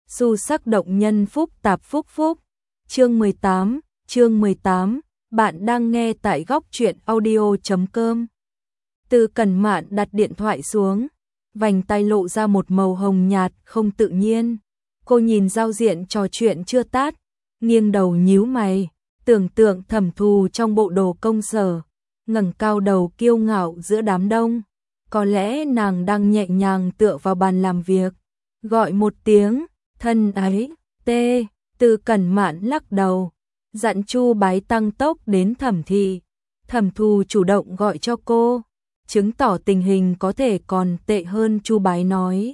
Xu sắc động nhân phúc tạp phúc phúc. Chương 18, bạn đang nghe tại góc truyện audio.com. Từ Cẩn Mạn đặt điện thoại xuống, vành tay lộ ra một màu hồng nhạt không tự nhiên. Cô nhìn giao diện trò chuyện chưa tắt, nghiêng đầu nhíu mày, tưởng tượng Thẩm Thù trong bộ đồ công sở, ngẩng cao đầu kiêu ngạo giữa đám đông. Có lẽ nàng đang nhẹ nhàng tựa vào bàn làm việc, gọi một tiếng, thân ấy, tê. Từ Cẩn Mạn lắc đầu, dặn Chu Bái tăng tốc đến Thẩm thị. Thẩm Thù chủ động gọi cho cô, chứng tỏ tình hình có thể còn tệ hơn Chu Bái nói.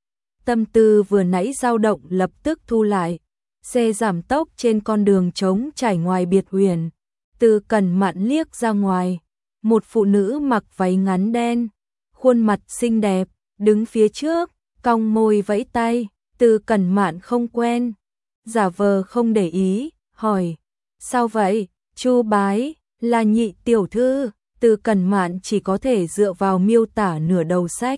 Tâm tư vừa nãy dao động lập tức thu lại, xe giảm tốc trên con đường trống trải ngoài biệt huyền. Từ Cẩn Mạn liếc ra ngoài, một phụ nữ mặc váy ngắn đen, khuôn mặt xinh đẹp, đứng phía trước, cong môi vẫy tay. Từ Cẩn Mạn không quen, giả vờ không để ý, hỏi, sao vậy? Chu Bái, là nhị tiểu thư. Từ Cẩn Mạn chỉ có thể dựa vào miêu tả nửa đầu sách,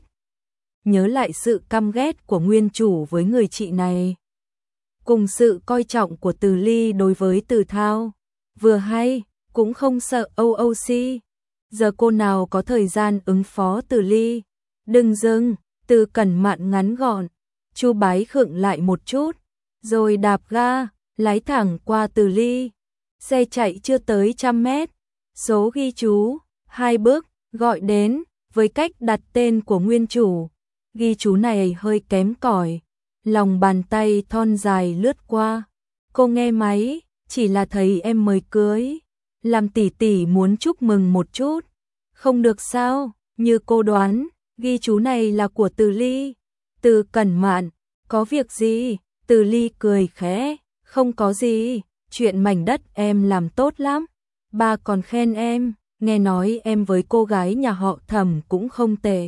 nhớ lại sự căm ghét của nguyên chủ với người chị này, cùng sự coi trọng của Từ Ly đối với Từ Thao, vừa hay, cũng không sợ OOC. Giờ cô nào có thời gian ứng phó Từ Ly. Đừng dừng. Từ Cẩn Mạn ngắn gọn. Chu Bái khựng lại một chút, rồi đạp ga, lái thẳng qua Từ Ly. Xe chạy chưa tới 100 mét, số ghi chú 2 bước, gọi đến, với cách đặt tên của nguyên chủ. Ghi chú này hơi kém cỏi, lòng bàn tay thon dài lướt qua. Cô nghe máy, chỉ là thấy em mới cưới, làm tỷ tỷ muốn chúc mừng một chút. Không được sao? Như cô đoán, ghi chú này là của Từ Ly. Từ Cẩn Mạn, có việc gì? Từ Ly cười khẽ, không có gì, chuyện mảnh đất em làm tốt lắm. Ba còn khen em, nghe nói em với cô gái nhà họ Thẩm cũng không tệ.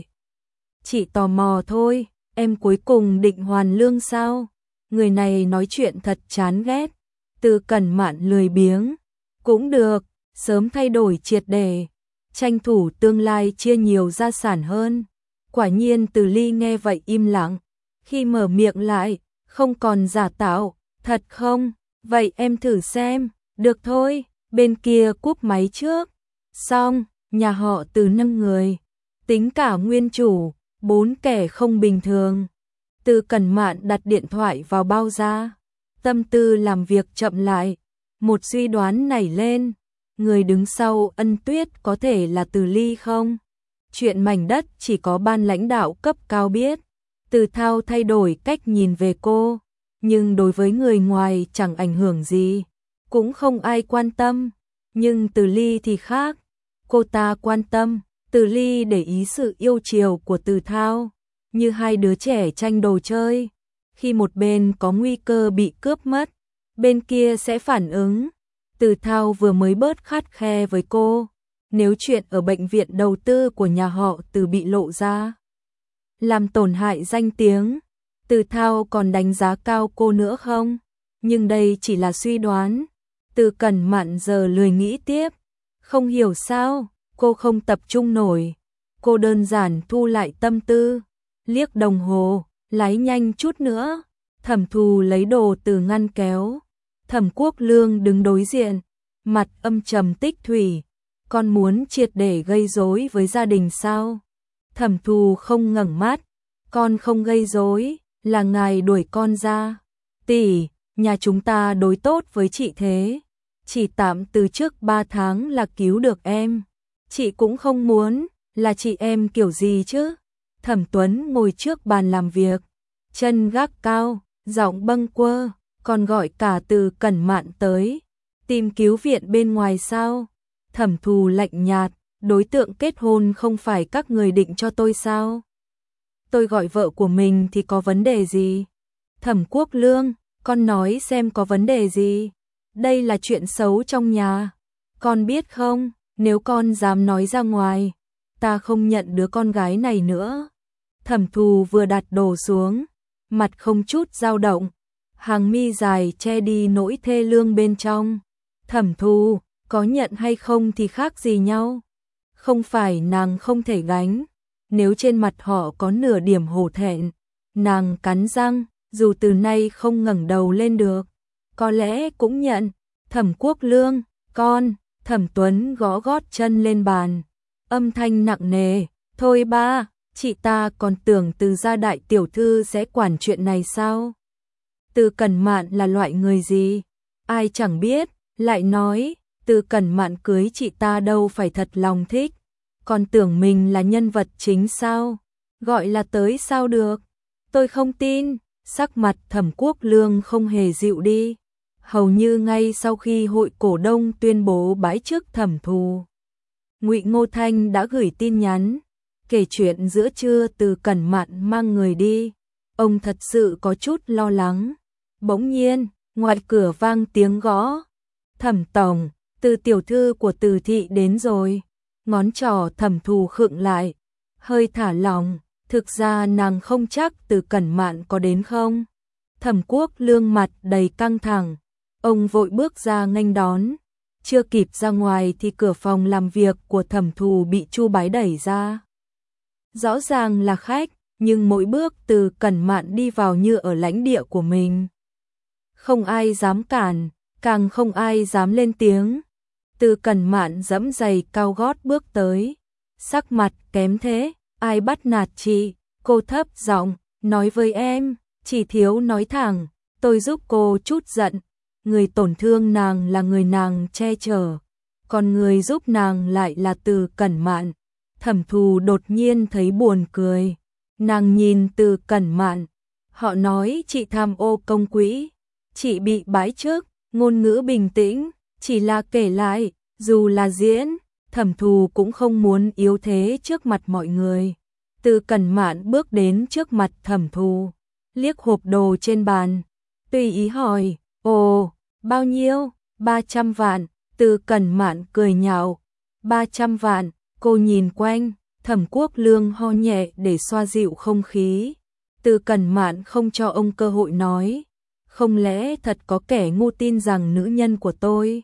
Chỉ tò mò thôi, em cuối cùng định hoàn lương sao? Người này nói chuyện thật chán ghét. Từ Cẩn Mạn lười biếng, cũng được, sớm thay đổi triệt để, tranh thủ tương lai chia nhiều gia sản hơn. Quả nhiên Từ Ly nghe vậy im lặng, khi mở miệng lại, không còn giả tạo, thật không? Vậy em thử xem, được thôi. Bên kia cúp máy trước. Xong, nhà họ Từ 5 người, tính cả nguyên chủ, 4 kẻ không bình thường. Từ Cẩn Mạn đặt điện thoại vào bao da, tâm tư làm việc chậm lại. Một suy đoán nảy lên, người đứng sau Ân Tuyết có thể là Từ Ly không? Chuyện mảnh đất chỉ có ban lãnh đạo cấp cao biết. Từ Thao thay đổi cách nhìn về cô, nhưng đối với người ngoài chẳng ảnh hưởng gì, cũng không ai quan tâm. Nhưng Từ Ly thì khác, cô ta quan tâm. Từ Ly để ý sự yêu chiều của Từ Thao, như hai đứa trẻ tranh đồ chơi. Khi một bên có nguy cơ bị cướp mất, bên kia sẽ phản ứng. Từ Thao vừa mới bớt khắt khe với cô, nếu chuyện ở bệnh viện đầu tư của nhà họ Từ bị lộ ra, làm tổn hại danh tiếng, Từ Thao còn đánh giá cao cô nữa không? Nhưng đây chỉ là suy đoán. Từ Cẩn Mạn giờ lười nghĩ tiếp, không hiểu sao, cô không tập trung nổi. Cô đơn giản thu lại tâm tư, liếc đồng hồ, lái nhanh chút nữa. Thẩm Thù lấy đồ từ ngăn kéo. Thẩm Quốc Lương đứng đối diện, mặt âm trầm tích thủy. Con muốn triệt để gây rối với gia đình sao? Thẩm Thù không ngẩng mắt, con không gây rối, là ngài đuổi con ra. Tỷ, nhà chúng ta đối tốt với chị thế, chỉ tạm từ trước 3 tháng là cứu được em. Chị cũng không muốn, là chị em kiểu gì chứ? Thẩm Tuấn ngồi trước bàn làm việc, chân gác cao, giọng bâng quơ, còn gọi cả Từ Cẩn Mạn tới. Tìm cứu viện bên ngoài sao? Thẩm Thù lạnh nhạt, đối tượng kết hôn không phải các người định cho tôi sao? Tôi gọi vợ của mình thì có vấn đề gì? Thẩm Quốc Lương, con nói xem có vấn đề gì? Đây là chuyện xấu trong nhà. Con biết không, nếu con dám nói ra ngoài, ta không nhận đứa con gái này nữa. Thẩm Thù vừa đặt đồ xuống, mặt không chút dao động, hàng mi dài che đi nỗi thê lương bên trong. Thẩm Thù, có nhận hay không thì khác gì nhau. Không phải nàng không thể gánh, nếu trên mặt họ có nửa điểm hổ thẹn. Nàng cắn răng, dù từ nay không ngẩng đầu lên được, có lẽ cũng nhận. Thẩm Quốc Lương, con. Thẩm Tuấn gõ gót chân lên bàn, âm thanh nặng nề, thôi ba, chị ta còn tưởng Từ gia đại tiểu thư sẽ quản chuyện này sao? Từ Cẩn Mạn là loại người gì? Ai chẳng biết, lại nói, Từ Cẩn Mạn cưới chị ta đâu phải thật lòng thích, còn tưởng mình là nhân vật chính sao? Gọi là tới sao được? Tôi không tin. Sắc mặt Thẩm Quốc Lương không hề dịu đi. Hầu như ngay sau khi hội cổ đông tuyên bố bãi chức Thẩm Thù, Ngụy Ngô Thanh đã gửi tin nhắn kể chuyện giữa trưa Từ Cẩn Mạn mang người đi. Ông thật sự có chút lo lắng. Bỗng nhiên, ngoài cửa vang tiếng gõ. Thẩm tổng, Từ tiểu thư của Từ thị đến rồi. Ngón trỏ Thẩm Thù khựng lại, hơi thả lỏng. Thực ra nàng không chắc Từ Cẩn Mạn có đến không. Thẩm Quốc Lương mặt đầy căng thẳng. Ông vội bước ra nghênh đón. Chưa kịp ra ngoài thì cửa phòng làm việc của Thẩm Thù bị Chu Bái đẩy ra. Rõ ràng là khách, nhưng mỗi bước Từ Cẩn Mạn đi vào như ở lãnh địa của mình. Không ai dám cản, càng không ai dám lên tiếng. Từ Cẩn Mạn giẫm giày cao gót bước tới. Sắc mặt kém thế, ai bắt nạt chị? Cô thấp giọng nói với em, chỉ thiếu nói thẳng, tôi giúp cô chút giận. Người tổn thương nàng là người nàng che chở, còn người giúp nàng lại là Từ Cẩn Mạn. Thẩm Thù đột nhiên thấy buồn cười. Nàng nhìn Từ Cẩn Mạn. Họ nói chị tham ô công quỹ, chị bị bãi chức. Ngôn ngữ bình tĩnh, chỉ là kể lại, dù là diễn, Thẩm Thù cũng không muốn yếu thế trước mặt mọi người. Từ Cẩn Mạn bước đến trước mặt Thẩm Thù, liếc hộp đồ trên bàn, tùy ý hỏi, ồ, bao nhiêu? 300 vạn. Từ Cẩn Mạn cười nhạo, 300 vạn. Cô nhìn quanh, Thẩm Quốc Lương ho nhẹ để xoa dịu không khí. Từ Cẩn Mạn không cho ông cơ hội nói, không lẽ thật có kẻ ngu tin rằng nữ nhân của tôi?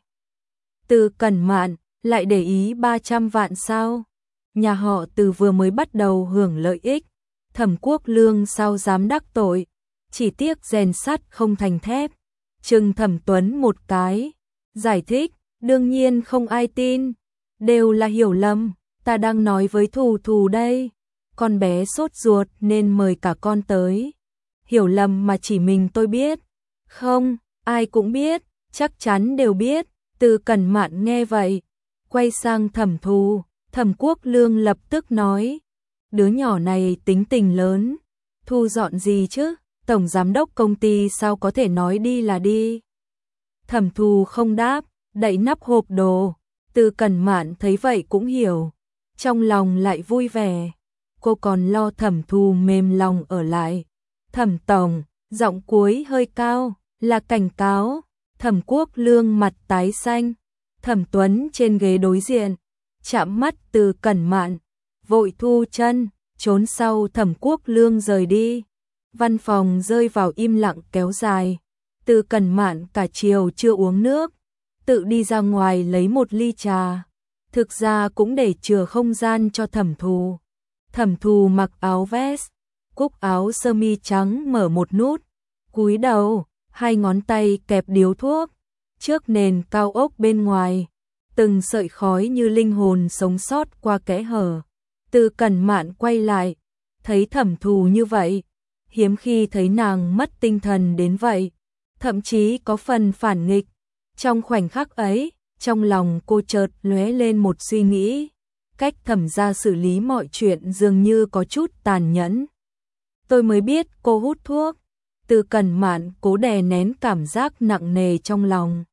Từ Cẩn Mạn lại để ý 300 vạn sao? Nhà họ Từ vừa mới bắt đầu hưởng lợi ích, Thẩm Quốc Lương sao dám đắc tội, chỉ tiếc rèn sắt không thành thép. Trừng Thẩm Tuấn một cái, giải thích, đương nhiên không ai tin, đều là hiểu lầm, ta đang nói với Thù Thù đây. Con bé sốt ruột nên mời cả con tới. Hiểu lầm mà chỉ mình tôi biết. Không, ai cũng biết, chắc chắn đều biết. Từ Cẩn Mạn nghe vậy, quay sang Thẩm Thù. Thẩm Quốc Lương lập tức nói, đứa nhỏ này tính tình lớn, thu dọn gì chứ, tổng giám đốc công ty sao có thể nói đi là đi. Thẩm Thù không đáp, đậy nắp hộp đồ. Từ Cẩn Mạn thấy vậy cũng hiểu, trong lòng lại vui vẻ. Cô còn lo Thẩm Thù mềm lòng ở lại. Thẩm tổng, giọng cuối hơi cao, là cảnh cáo. Thẩm Quốc Lương mặt tái xanh. Thẩm Tuấn trên ghế đối diện, chạm mắt Từ Cẩn Mạn, vội thu chân, trốn sau Thẩm Quốc Lương rời đi. Văn phòng rơi vào im lặng kéo dài. Từ Cẩn Mạn cả chiều chưa uống nước, tự đi ra ngoài lấy một ly trà. Thực ra cũng để chừa không gian cho Thẩm Thù. Thẩm Thù mặc áo vest, cúc áo sơ mi trắng mở một nút, cúi đầu, hai ngón tay kẹp điếu thuốc, trước nền cao ốc bên ngoài, từng sợi khói như linh hồn sống sót qua kẽ hở. Từ Cẩn Mạn quay lại, thấy Thẩm Thù như vậy, hiếm khi thấy nàng mất tinh thần đến vậy, thậm chí có phần phản nghịch. Trong khoảnh khắc ấy, trong lòng cô chợt lóe lên một suy nghĩ, cách Thẩm gia xử lý mọi chuyện dường như có chút tàn nhẫn. Tôi mới biết cô hút thuốc. Từ Cẩn Mạn cố đè nén cảm giác nặng nề trong lòng,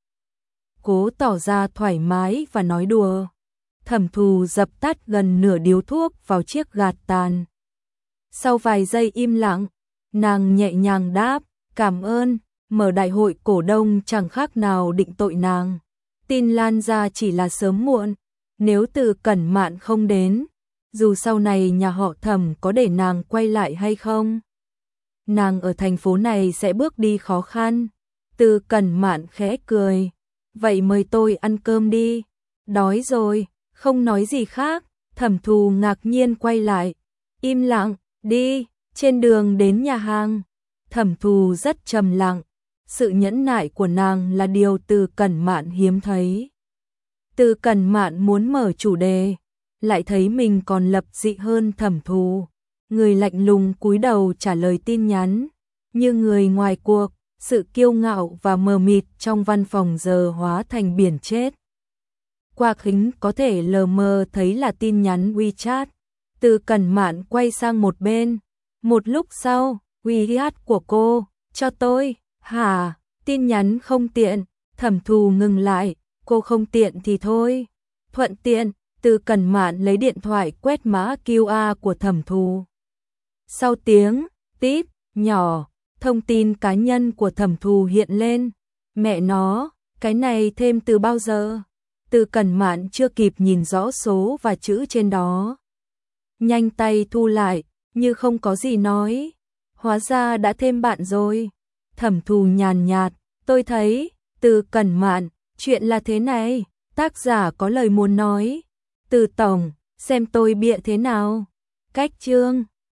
cố tỏ ra thoải mái và nói đùa. Thẩm Thù dập tắt gần nửa điếu thuốc vào chiếc gạt tàn. Sau vài giây im lặng, nàng nhẹ nhàng đáp, cảm ơn. Mở đại hội cổ đông chẳng khác nào định tội nàng. Tin lan ra chỉ là sớm muộn. Nếu Từ Cẩn Mạn không đến, dù sau này nhà họ Thẩm có để nàng quay lại hay không, nàng ở thành phố này sẽ bước đi khó khăn. Từ Cẩn Mạn khẽ cười, vậy mời tôi ăn cơm đi. Đói rồi. Không nói gì khác. Thẩm Thù ngạc nhiên quay lại, im lặng, đi. Trên đường đến nhà hàng, Thẩm Thù rất trầm lặng, sự nhẫn nại của nàng là điều Từ Cẩn Mạn hiếm thấy. Từ Cẩn Mạn muốn mở chủ đề, lại thấy mình còn lập dị hơn Thẩm Thù. Người lạnh lùng cúi đầu trả lời tin nhắn, như người ngoài cuộc, sự kiêu ngạo và mờ mịt trong văn phòng giờ hóa thành biển chết. Qua kính có thể lờ mờ thấy là tin nhắn WeChat. Từ Cẩn Mạn quay sang một bên. Một lúc sau, WeChat của cô, cho tôi, hả, tin nhắn không tiện. Thẩm Thù ngừng lại, cô không tiện thì thôi. Thuận tiện, Từ Cẩn Mạn lấy điện thoại quét mã QR của Thẩm Thù. Sau tiếng, tít, nhỏ, thông tin cá nhân của Thẩm Thù hiện lên. Mẹ nó, cái này thêm từ bao giờ? Từ Cẩn Mạn chưa kịp nhìn rõ số và chữ trên đó. Nhanh tay thu lại, như không có gì nói. Hóa ra đã thêm bạn rồi. Thẩm Thù nhàn nhạt, tôi thấy, Từ Cẩn Mạn, chuyện là thế này, tác giả có lời muốn nói. Từ tổng, xem tôi bịa thế nào. Cách chương